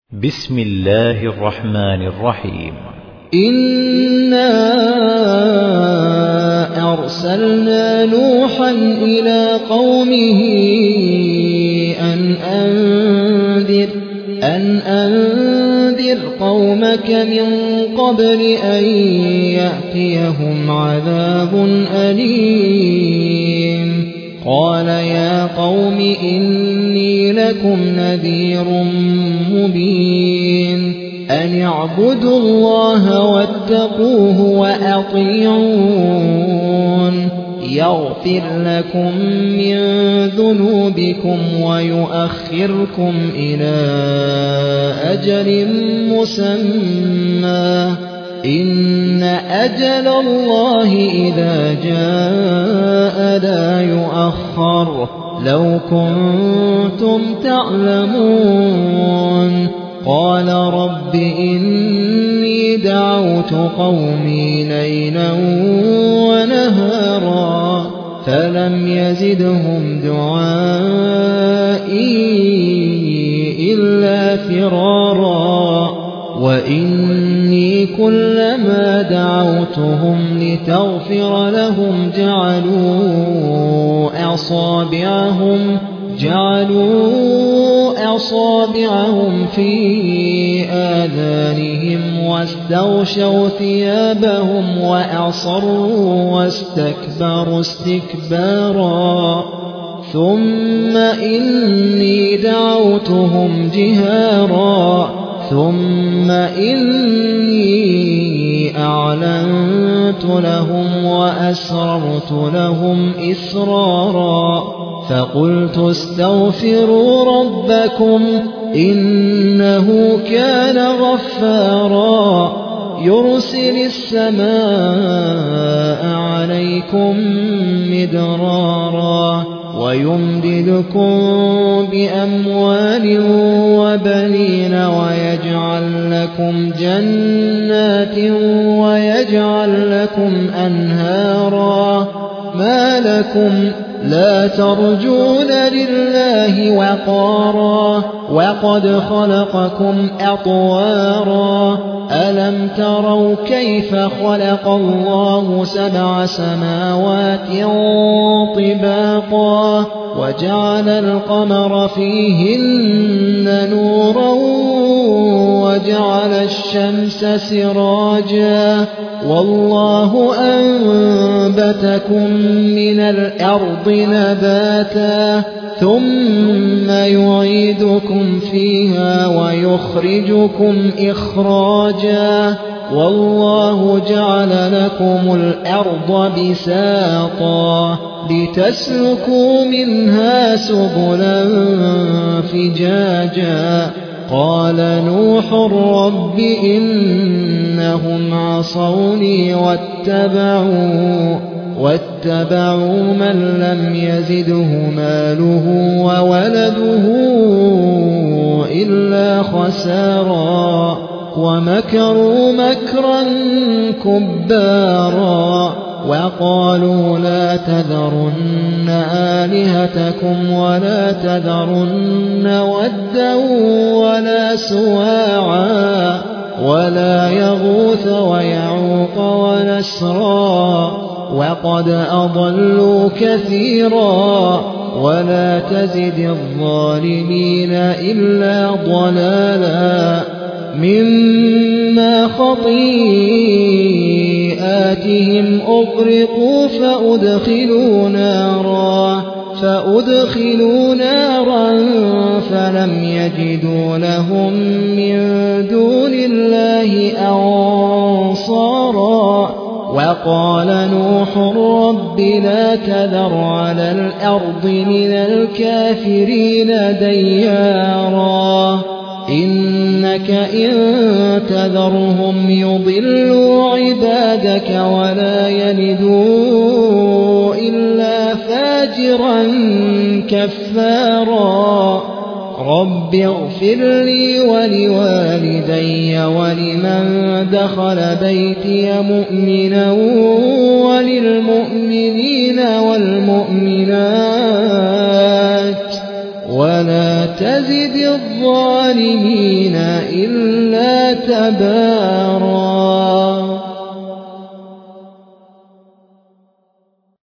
بسم الله الرحمن الرحيم. إنا أرسلنا نوحا إلى قومه أن أنذر قومك من قبل أن يأتيهم عذاب أليم. قال يا قوم إني لكم نذير مبين أن اعبدوا الله واتقوه وأطيعون يغفر لكم من ذنوبكم ويؤخركم إلى أجل مسمى إن أجل الله إذا جاء لا يؤخر لو كنتم تعلمون. قال رب إني دعوت قومي ليلا ونهارا فلم يزدهم دعائي إلا فرارا وإني كلما دعوتهم لتغفر لهم جعلوا أصابعهم في آذانهم واستغشوا ثيابهم وأصروا واستكبروا استكبارا ثم إني دعوتهم جهارا ثم إني أعلنت لهم وأسررت لهم إسرارا فقلت استغفروا ربكم إنه كان غفارا يرسل السماء عليكم مدرارا ويمددكم بأموال وبنين ويجعل لكم جنات ويجعل لكم أنهارا ما لكم لا ترجون لله وقارا وقد خلقكم أطوارا ألم تروا كيف خلق الله 7 سماوات طباقا وجعل القمر فيهن نورا وجعل الشمس سراجا والله أنبتكم من الأرض نباتا ثم يعيدكم فيها ويخرجكم إخراجا والله جعل لكم الأرض بساطا لتسلكوا منها سبلا فجاجا قال نوح رب إنهم عصوني واتبعوا من لم يزده ماله وولده إلا خسارا ومكروا مكرا كبارا وقالوا لا تذرن آلهتكم ولا تذرن ودا ولا سواعا ولا يغوث ويعوق ونسرا وقد أضلوا كثيرا ولا تزد الظالمين إلا ضلالا مما خطيئاتهم أغرقوا فأدخلوا نارا فلم يجدوا لهم من دون الله أنصارا وقال نوح رب لا تذر على الأرض من الكافرين ديارا إنك إن تذرهم يضلوا عبادك ولا يلدوا إلا فاجرا كفارا رب اغفر لي ولوالدي ولمن دخل بيتي مؤمنا وللمؤمنين والمؤمنات ولا تزد الظالمين إلا تباعا